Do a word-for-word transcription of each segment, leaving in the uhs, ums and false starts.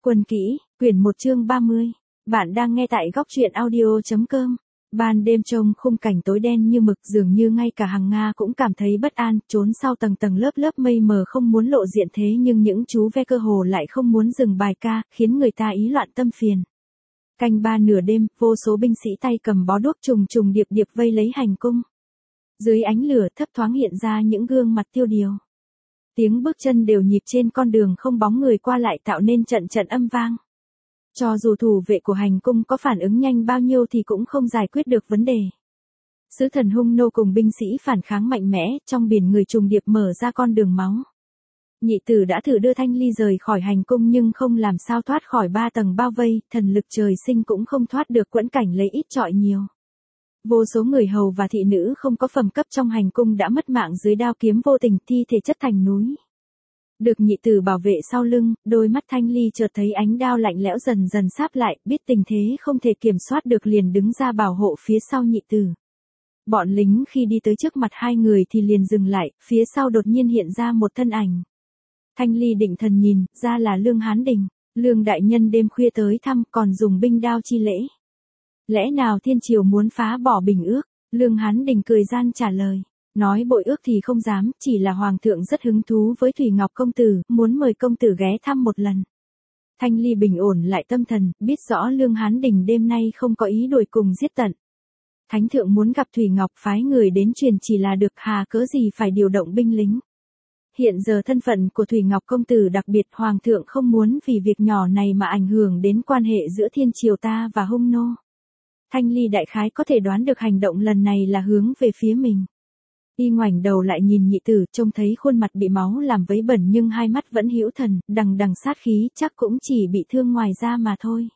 Quân kỹ, quyển một chương ba mươi. Bạn đang nghe tại góc truyện audio chấm com. Ban đêm trông khung cảnh tối đen như mực, dường như ngay cả Hằng Nga cũng cảm thấy bất an, trốn sau tầng tầng lớp lớp mây mờ không muốn lộ diện, thế nhưng những chú ve cơ hồ lại không muốn dừng bài ca, khiến người ta ý loạn tâm phiền. Canh ba nửa đêm, vô số binh sĩ tay cầm bó đuốc trùng trùng điệp điệp vây lấy hành cung. Dưới ánh lửa thấp thoáng hiện ra những gương mặt tiêu điều. Tiếng bước chân đều nhịp trên con đường không bóng người qua lại tạo nên trận trận âm vang. Cho dù thủ vệ của hành cung có phản ứng nhanh bao nhiêu thì cũng không giải quyết được vấn đề. Sứ thần hung nô cùng binh sĩ phản kháng mạnh mẽ, trong biển người trùng điệp mở ra con đường máu. Nhị tử đã thử đưa Thanh Ly rời khỏi hành cung nhưng không làm sao thoát khỏi ba tầng bao vây, thần lực trời sinh cũng không thoát được quẫn cảnh lấy ít trọi nhiều. Vô số người hầu và thị nữ không có phẩm cấp trong hành cung đã mất mạng dưới đao kiếm vô tình, thi thể chất thành núi. Được nhị tử bảo vệ sau lưng, đôi mắt Thanh Ly chợt thấy ánh đao lạnh lẽo dần dần sáp lại, biết tình thế không thể kiểm soát được liền đứng ra bảo hộ phía sau nhị tử. Bọn lính khi đi tới trước mặt hai người thì liền dừng lại, phía sau đột nhiên hiện ra một thân ảnh. Thanh Ly định thần nhìn, ra là Lương Hán Đình. Lương đại nhân đêm khuya tới thăm còn dùng binh đao chi lễ. Lẽ nào thiên triều muốn phá bỏ bình ước? Lương Hán Đình cười gian trả lời. Nói bội ước thì không dám, chỉ là hoàng thượng rất hứng thú với Thủy Ngọc công tử, muốn mời công tử ghé thăm một lần. Thanh Ly bình ổn lại tâm thần, biết rõ Lương Hán Đình đêm nay không có ý đuổi cùng giết tận. Thánh thượng muốn gặp Thủy Ngọc phái người đến truyền chỉ là được, hà cớ gì phải điều động binh lính. Hiện giờ thân phận của Thủy Ngọc công tử đặc biệt, hoàng thượng không muốn vì việc nhỏ này mà ảnh hưởng đến quan hệ giữa thiên triều ta và hung nô. Thanh Ly đại khái có thể đoán được hành động lần này là hướng về phía mình. Y ngoảnh đầu lại nhìn nhị tử, trông thấy khuôn mặt bị máu làm vấy bẩn nhưng hai mắt vẫn hữu thần, đằng đằng sát khí, chắc cũng chỉ bị thương ngoài da mà thôi.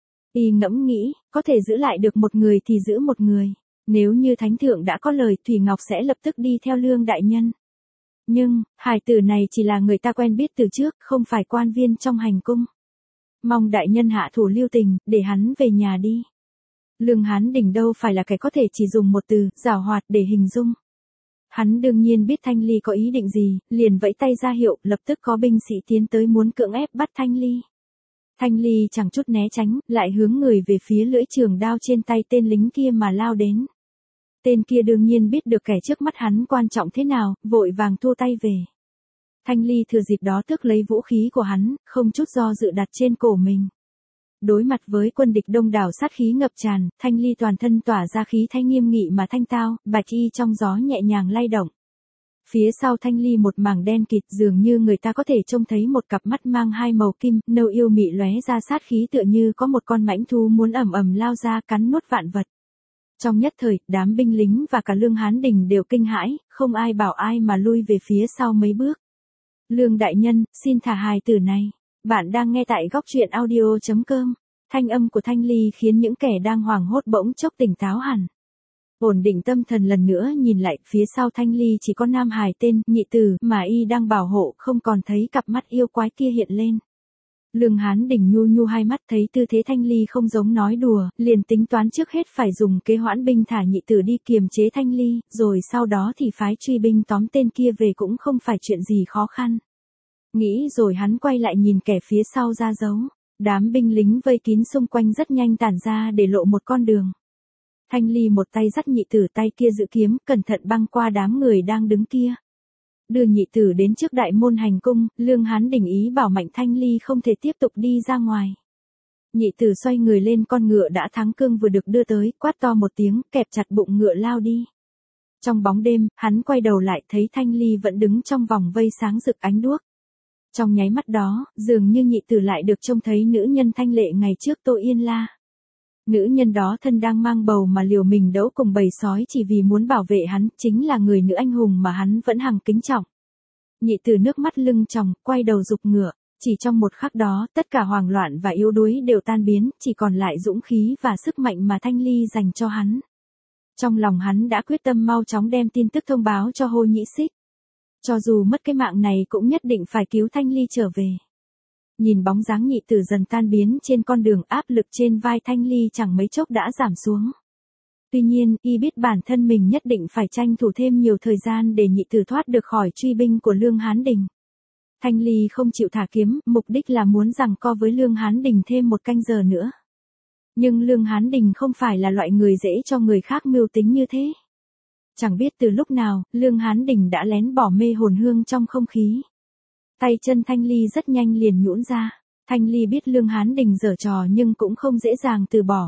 Y ngẫm nghĩ, có thể giữ lại được một người thì giữ một người. Nếu như thánh thượng đã có lời, Thủy Ngọc sẽ lập tức đi theo Lương đại nhân. Nhưng, hài tử này chỉ là người ta quen biết từ trước, không phải quan viên trong hành cung. Mong đại nhân hạ thủ lưu tình, để hắn về nhà đi. Lương Hán Đình đâu phải là kẻ có thể chỉ dùng một từ, giảo hoạt để hình dung. Hắn đương nhiên biết Thanh Ly có ý định gì, liền vẫy tay ra hiệu, lập tức có binh sĩ tiến tới muốn cưỡng ép bắt Thanh Ly. Thanh Ly chẳng chút né tránh, lại hướng người về phía lưỡi trường đao trên tay tên lính kia mà lao đến. Tên kia đương nhiên biết được kẻ trước mắt hắn quan trọng thế nào, vội vàng thua tay về. Thanh Ly thừa dịp đó tước lấy vũ khí của hắn, không chút do dự đặt trên cổ mình. Đối mặt với quân địch đông đảo sát khí ngập tràn, Thanh Ly toàn thân tỏa ra khí thanh nghiêm nghị mà thanh tao, bạch y trong gió nhẹ nhàng lay động. Phía sau Thanh Ly một mảng đen kịt, dường như người ta có thể trông thấy một cặp mắt mang hai màu kim, nâu yêu mị lóe ra sát khí tựa như có một con mãnh thú muốn ầm ầm lao ra cắn nuốt vạn vật. Trong nhất thời, đám binh lính và cả Lương Hán Đình đều kinh hãi, không ai bảo ai mà lui về phía sau mấy bước. Lương đại nhân, xin thả hài tử này. Bạn đang nghe tại góc truyện audio chấm com. Thanh âm của Thanh Ly khiến những kẻ đang hoảng hốt bỗng chốc tỉnh táo hẳn. Ổn định tâm thần lần nữa nhìn lại, phía sau Thanh Ly chỉ có nam hài tên nhị tử mà y đang bảo hộ, không còn thấy cặp mắt yêu quái kia hiện lên. Lương Hán Đình nhu nhu hai mắt, thấy tư thế Thanh Ly không giống nói đùa, liền tính toán trước hết phải dùng kế hoãn binh thả nhị tử đi kiềm chế Thanh Ly, rồi sau đó thì phái truy binh tóm tên kia về cũng không phải chuyện gì khó khăn. Nghĩ rồi hắn quay lại nhìn kẻ phía sau ra dấu. Đám binh lính vây kín xung quanh rất nhanh tản ra để lộ một con đường. Thanh Ly một tay dắt nhị tử, tay kia giữ kiếm, cẩn thận băng qua đám người đang đứng kia. Đưa nhị tử đến trước đại môn hành cung, Lương Hán Đình ý bảo mạnh Thanh Ly không thể tiếp tục đi ra ngoài. Nhị tử xoay người lên con ngựa đã thắng cương vừa được đưa tới, quát to một tiếng, kẹp chặt bụng ngựa lao đi. Trong bóng đêm, hắn quay đầu lại thấy Thanh Ly vẫn đứng trong vòng vây sáng rực ánh đuốc. Trong nháy mắt đó, dường như nhị tử lại được trông thấy nữ nhân thanh lệ ngày trước Tô Yên La. Nữ nhân đó thân đang mang bầu mà liều mình đấu cùng bầy sói chỉ vì muốn bảo vệ hắn, chính là người nữ anh hùng mà hắn vẫn hằng kính trọng. Nhị tử nước mắt lưng tròng, quay đầu giục ngựa, chỉ trong một khắc đó, tất cả hoảng loạn và yếu đuối đều tan biến, chỉ còn lại dũng khí và sức mạnh mà Thanh Ly dành cho hắn. Trong lòng hắn đã quyết tâm mau chóng đem tin tức thông báo cho Hô Nhĩ Xích. Cho dù mất cái mạng này cũng nhất định phải cứu Thanh Ly trở về. Nhìn bóng dáng nhị tử dần tan biến trên con đường, áp lực trên vai Thanh Ly chẳng mấy chốc đã giảm xuống. Tuy nhiên, y biết bản thân mình nhất định phải tranh thủ thêm nhiều thời gian để nhị tử thoát được khỏi truy binh của Lương Hán Đình. Thanh Ly không chịu thả kiếm, mục đích là muốn giằng co với Lương Hán Đình thêm một canh giờ nữa. Nhưng Lương Hán Đình không phải là loại người dễ cho người khác mưu tính như thế. Chẳng biết từ lúc nào, Lương Hán Đình đã lén bỏ mê hồn hương trong không khí. Tay chân Thanh Ly rất nhanh liền nhũn ra. Thanh Ly biết Lương Hán Đình giở trò nhưng cũng không dễ dàng từ bỏ.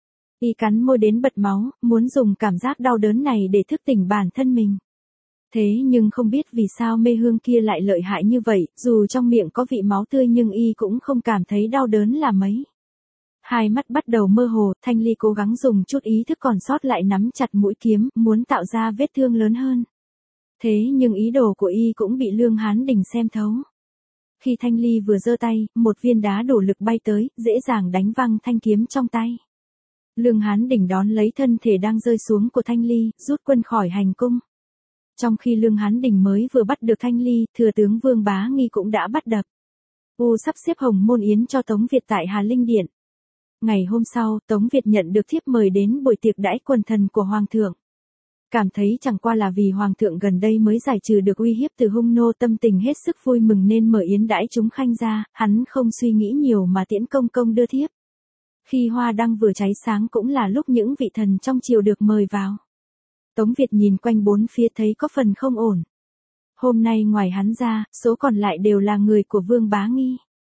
Y cắn môi đến bật máu, muốn dùng cảm giác đau đớn này để thức tỉnh bản thân mình. Thế nhưng không biết vì sao mê hương kia lại lợi hại như vậy, dù trong miệng có vị máu tươi nhưng y cũng không cảm thấy đau đớn là mấy. Hai mắt bắt đầu mơ hồ, Thanh Ly cố gắng dùng chút ý thức còn sót lại nắm chặt mũi kiếm, muốn tạo ra vết thương lớn hơn. Thế nhưng ý đồ của y cũng bị Lương Hán Đình xem thấu. Khi Thanh Ly vừa giơ tay, một viên đá đổ lực bay tới, dễ dàng đánh văng thanh kiếm trong tay. Lương Hán Đình đón lấy thân thể đang rơi xuống của Thanh Ly, rút quân khỏi hành cung. Trong khi Lương Hán Đình mới vừa bắt được Thanh Ly, thừa tướng Vương Bá Nghi cũng đã bắt đập. U sắp xếp hồng môn yến cho Tống Việt tại Hà Linh Điện. Ngày hôm sau, Tống Việt nhận được thiếp mời đến buổi tiệc đãi quần thần của Hoàng thượng. Cảm thấy chẳng qua là vì Hoàng thượng gần đây mới giải trừ được uy hiếp từ hung nô, tâm tình hết sức vui mừng nên mở yến đãi chúng khanh ra, hắn không suy nghĩ nhiều mà tiễn công công đưa thiếp. Khi hoa đăng vừa cháy sáng cũng là lúc những vị thần trong triều được mời vào. Tống Việt nhìn quanh bốn phía thấy có phần không ổn. Hôm nay ngoài hắn ra, số còn lại đều là người của Vương Bá Nghi.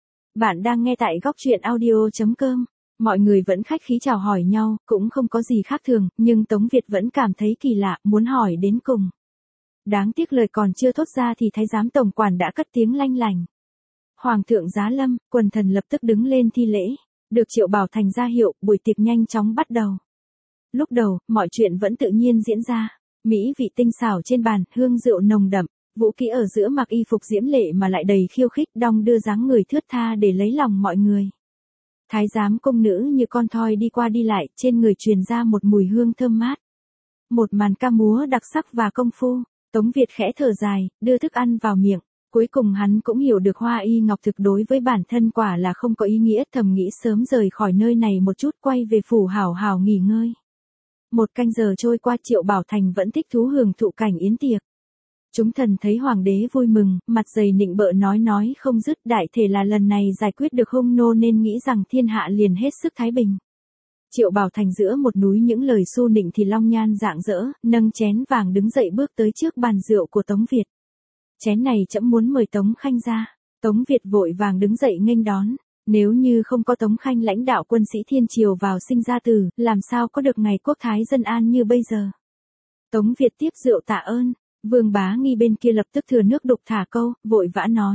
Bạn đang nghe tại góc truyện audio chấm com. Mọi người vẫn khách khí chào hỏi nhau, cũng không có gì khác thường, nhưng Tống Việt vẫn cảm thấy kỳ lạ, muốn hỏi đến cùng. Đáng tiếc lời còn chưa thốt ra thì thái giám tổng quản đã cất tiếng lanh lành. Hoàng thượng giá lâm, quần thần lập tức đứng lên thi lễ. Được Triệu Bảo Thành ra hiệu, buổi tiệc nhanh chóng bắt đầu. Lúc đầu, mọi chuyện vẫn tự nhiên diễn ra. Mỹ vị tinh xảo trên bàn, hương rượu nồng đậm, vũ kỹ ở giữa mặc y phục diễm lệ mà lại đầy khiêu khích, đong đưa dáng người thướt tha để lấy lòng mọi người. Thái giám công nữ như con thoi đi qua đi lại, trên người truyền ra một mùi hương thơm mát. Một màn ca múa đặc sắc và công phu, Tống Việt khẽ thở dài, đưa thức ăn vào miệng. Cuối cùng hắn cũng hiểu được Hoa Y Ngọc thực đối với bản thân quả là không có ý nghĩa, thầm nghĩ sớm rời khỏi nơi này một chút, quay về phủ hảo hảo nghỉ ngơi. Một canh giờ trôi qua, Triệu Bảo Thành vẫn thích thú hưởng thụ cảnh yến tiệc. Chúng thần thấy hoàng đế vui mừng, mặt dày nịnh bợ nói nói không dứt, đại thể là lần này giải quyết được hung nô nên nghĩ rằng thiên hạ liền hết sức thái bình. Triệu Bảo Thành giữa một núi những lời xu nịnh thì long nhan rạng rỡ, nâng chén vàng đứng dậy bước tới trước bàn rượu của Tống Việt. Chén này trẫm muốn mời Tống khanh ra. Tống Việt vội vàng đứng dậy nghênh đón. Nếu như không có Tống khanh lãnh đạo quân sĩ thiên triều vào sinh ra tử, làm sao có được ngày quốc thái dân an như bây giờ. Tống Việt tiếp rượu tạ ơn. Vương Bá Nghi bên kia lập tức thừa nước đục thả câu, vội vã nói.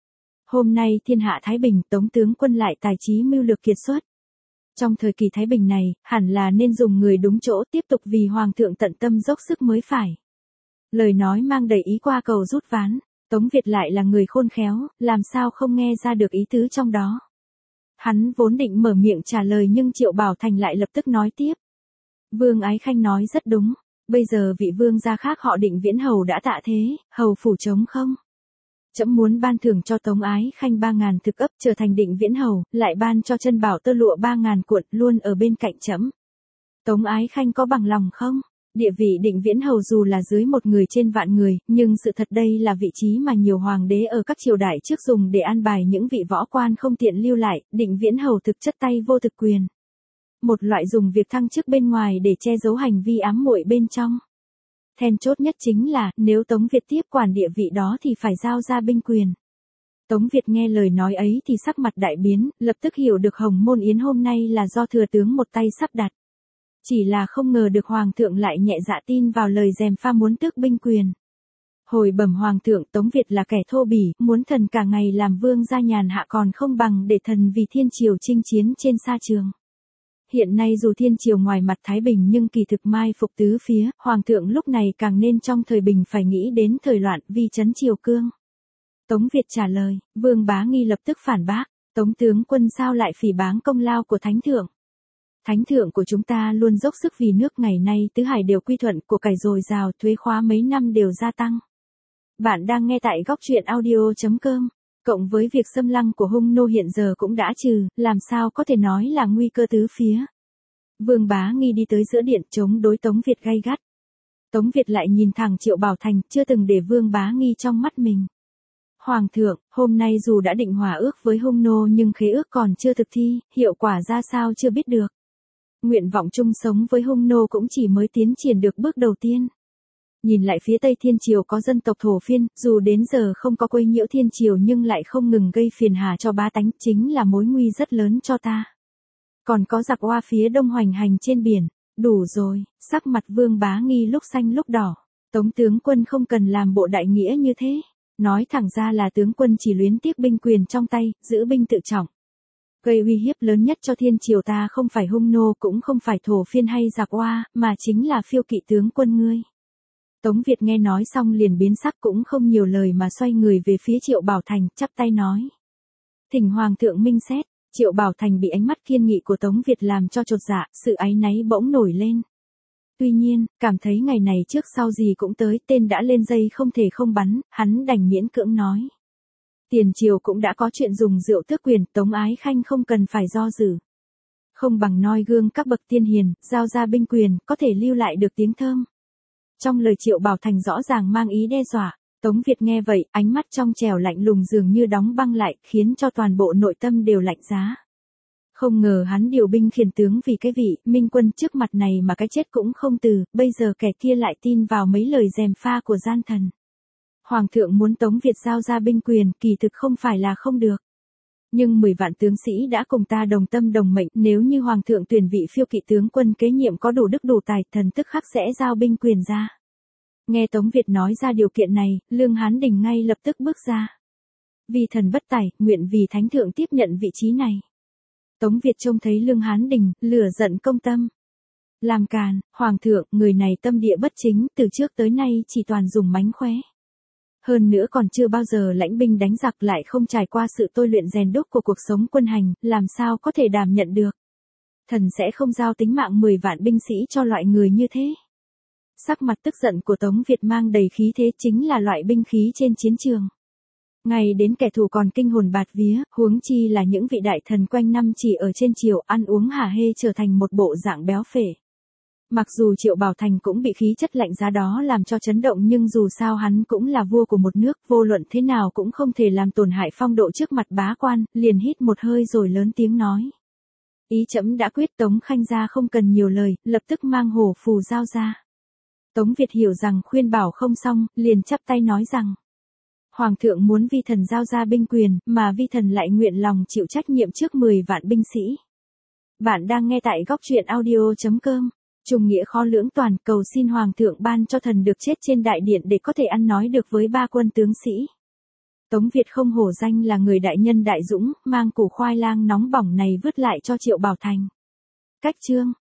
Hôm nay thiên hạ thái bình, Tống tướng quân lại tài trí mưu lược kiệt xuất. Trong thời kỳ thái bình này, hẳn là nên dùng người đúng chỗ, tiếp tục vì hoàng thượng tận tâm dốc sức mới phải. Lời nói mang đầy ý qua cầu rút ván, Tống Việt lại là người khôn khéo, làm sao không nghe ra được ý tứ trong đó. Hắn vốn định mở miệng trả lời nhưng Triệu Bảo Thành lại lập tức nói tiếp. Vương Ái Khanh nói rất đúng, bây giờ vị vương gia khác họ Định Viễn Hầu đã tạ thế, hầu phủ trống không. Trẫm muốn ban thưởng cho Tống Ái Khanh ba ngàn thực ấp trở thành Định Viễn Hầu, lại ban cho Chân Bảo tơ lụa ba ngàn cuộn luôn ở bên cạnh trẫm. Tống Ái Khanh có bằng lòng không? Địa vị Định Viễn Hầu dù là dưới một người trên vạn người, nhưng sự thật đây là vị trí mà nhiều hoàng đế ở các triều đại trước dùng để an bài những vị võ quan không tiện lưu lại, Định Viễn Hầu thực chất tay vô thực quyền. Một loại dùng việc thăng chức bên ngoài để che giấu hành vi ám muội bên trong. Then chốt nhất chính là, nếu Tống Việt tiếp quản địa vị đó thì phải giao ra binh quyền. Tống Việt nghe lời nói ấy thì sắc mặt đại biến, lập tức hiểu được hồng môn yến hôm nay là do thừa tướng một tay sắp đặt. Chỉ là không ngờ được hoàng thượng lại nhẹ dạ tin vào lời gièm pha muốn tước binh quyền. Hồi bẩm hoàng thượng, Tống Việt là kẻ thô bỉ, muốn thần cả ngày làm vương gia nhàn hạ còn không bằng để thần vì thiên triều chinh chiến trên sa trường. Hiện nay dù thiên triều ngoài mặt thái bình nhưng kỳ thực mai phục tứ phía, hoàng thượng lúc này càng nên trong thời bình phải nghĩ đến thời loạn vì trấn triều cương. Tống Việt trả lời, Vương Bá Nghi lập tức phản bác, Tống tướng quân sao lại phỉ báng công lao của thánh thượng. Thánh thượng của chúng ta luôn dốc sức vì nước, ngày nay tứ hải đều quy thuận, của cải dồi dào, thuế khóa mấy năm đều gia tăng. Bạn đang nghe tại góc truyện audio chấm com. Cộng với việc xâm lăng của hung nô hiện giờ cũng đã trừ, làm sao có thể nói là nguy cơ tứ phía. Vương Bá Nghi đi tới giữa điện chống đối Tống Việt gay gắt. Tống Việt lại nhìn thẳng Triệu Bảo Thành, chưa từng để Vương Bá Nghi trong mắt mình. Hoàng thượng, hôm nay dù đã định hòa ước với hung nô nhưng khế ước còn chưa thực thi, hiệu quả ra sao chưa biết được. Nguyện vọng chung sống với hung nô cũng chỉ mới tiến triển được bước đầu tiên. Nhìn lại phía Tây Thiên Triều có dân tộc Thổ Phiên, dù đến giờ không có quấy nhiễu Thiên Triều nhưng lại không ngừng gây phiền hà cho bá tánh, chính là mối nguy rất lớn cho ta. Còn có giặc Oa phía đông hoành hành trên biển, đủ rồi, sắc mặt Vương Bá Nghi lúc xanh lúc đỏ. Tống tướng quân không cần làm bộ đại nghĩa như thế. Nói thẳng ra là tướng quân chỉ luyến tiếc binh quyền trong tay, giữ binh tự trọng. Gây uy hiếp lớn nhất cho Thiên Triều ta không phải hung nô cũng không phải Thổ Phiên hay giặc Oa, mà chính là Phiêu Kỵ tướng quân ngươi. Tống Việt nghe nói xong liền biến sắc cũng không nhiều lời mà xoay người về phía Triệu Bảo Thành, chắp tay nói. Thỉnh Hoàng thượng minh xét. Triệu Bảo Thành bị ánh mắt kiên nghị của Tống Việt làm cho chột dạ, sự áy náy bỗng nổi lên. Tuy nhiên, cảm thấy ngày này trước sau gì cũng tới, tên đã lên dây không thể không bắn, hắn đành miễn cưỡng nói. Tiền triều cũng đã có chuyện dùng rượu tước quyền, Tống Ái Khanh không cần phải do dự. Không bằng noi gương các bậc tiên hiền, giao ra binh quyền, có thể lưu lại được tiếng thơm. Trong lời Triệu Bảo Thành rõ ràng mang ý đe dọa, Tống Việt nghe vậy, ánh mắt trong trẻo lạnh lùng dường như đóng băng lại, khiến cho toàn bộ nội tâm đều lạnh giá. Không ngờ hắn điều binh khiển tướng vì cái vị minh quân trước mặt này mà cái chết cũng không từ, bây giờ kẻ kia lại tin vào mấy lời gièm pha của gian thần. Hoàng thượng muốn Tống Việt giao ra binh quyền, kỳ thực không phải là không được. Nhưng mười vạn tướng sĩ đã cùng ta đồng tâm đồng mệnh, nếu như Hoàng thượng tuyển vị Phiêu Kỵ tướng quân kế nhiệm có đủ đức đủ tài, thần tức khắc sẽ giao binh quyền ra. Nghe Tống Việt nói ra điều kiện này, Lương Hán Đình ngay lập tức bước ra. Vì thần bất tài, nguyện vì thánh thượng tiếp nhận vị trí này. Tống Việt trông thấy Lương Hán Đình, lửa giận công tâm. Làm càn, Hoàng thượng, người này tâm địa bất chính, từ trước tới nay chỉ toàn dùng mánh khóe. Hơn nữa còn chưa bao giờ lãnh binh đánh giặc, lại không trải qua sự tôi luyện rèn đúc của cuộc sống quân hành, làm sao có thể đảm nhận được. Thần sẽ không giao tính mạng mười vạn binh sĩ cho loại người như thế. Sắc mặt tức giận của Tống Việt mang đầy khí thế, chính là loại binh khí trên chiến trường. Ngay đến kẻ thù còn kinh hồn bạt vía, huống chi là những vị đại thần quanh năm chỉ ở trên triều ăn uống hả hê trở thành một bộ dạng béo phệ. Mặc dù Triệu Bảo Thành cũng bị khí chất lạnh giá đó làm cho chấn động, nhưng dù sao hắn cũng là vua của một nước, vô luận thế nào cũng không thể làm tổn hại phong độ trước mặt bá quan, liền hít một hơi rồi lớn tiếng nói. Ý trẫm đã quyết. Tống Khanh gia không cần nhiều lời, lập tức mang hổ phù giao ra. Tống Việt hiểu rằng khuyên bảo không xong, liền chắp tay nói rằng. Hoàng thượng muốn vi thần giao ra binh quyền, mà vi thần lại nguyện lòng chịu trách nhiệm trước mười vạn binh sĩ. Bạn đang nghe tại góc truyện audio chấm com. Trùng nghĩa khó lưỡng toàn, cầu xin Hoàng thượng ban cho thần được chết trên đại điện để có thể ăn nói được với ba quân tướng sĩ. Tống Việt không hổ danh là người đại nhân đại dũng, mang củ khoai lang nóng bỏng này vứt lại cho Triệu Bảo Thành. Cách chương.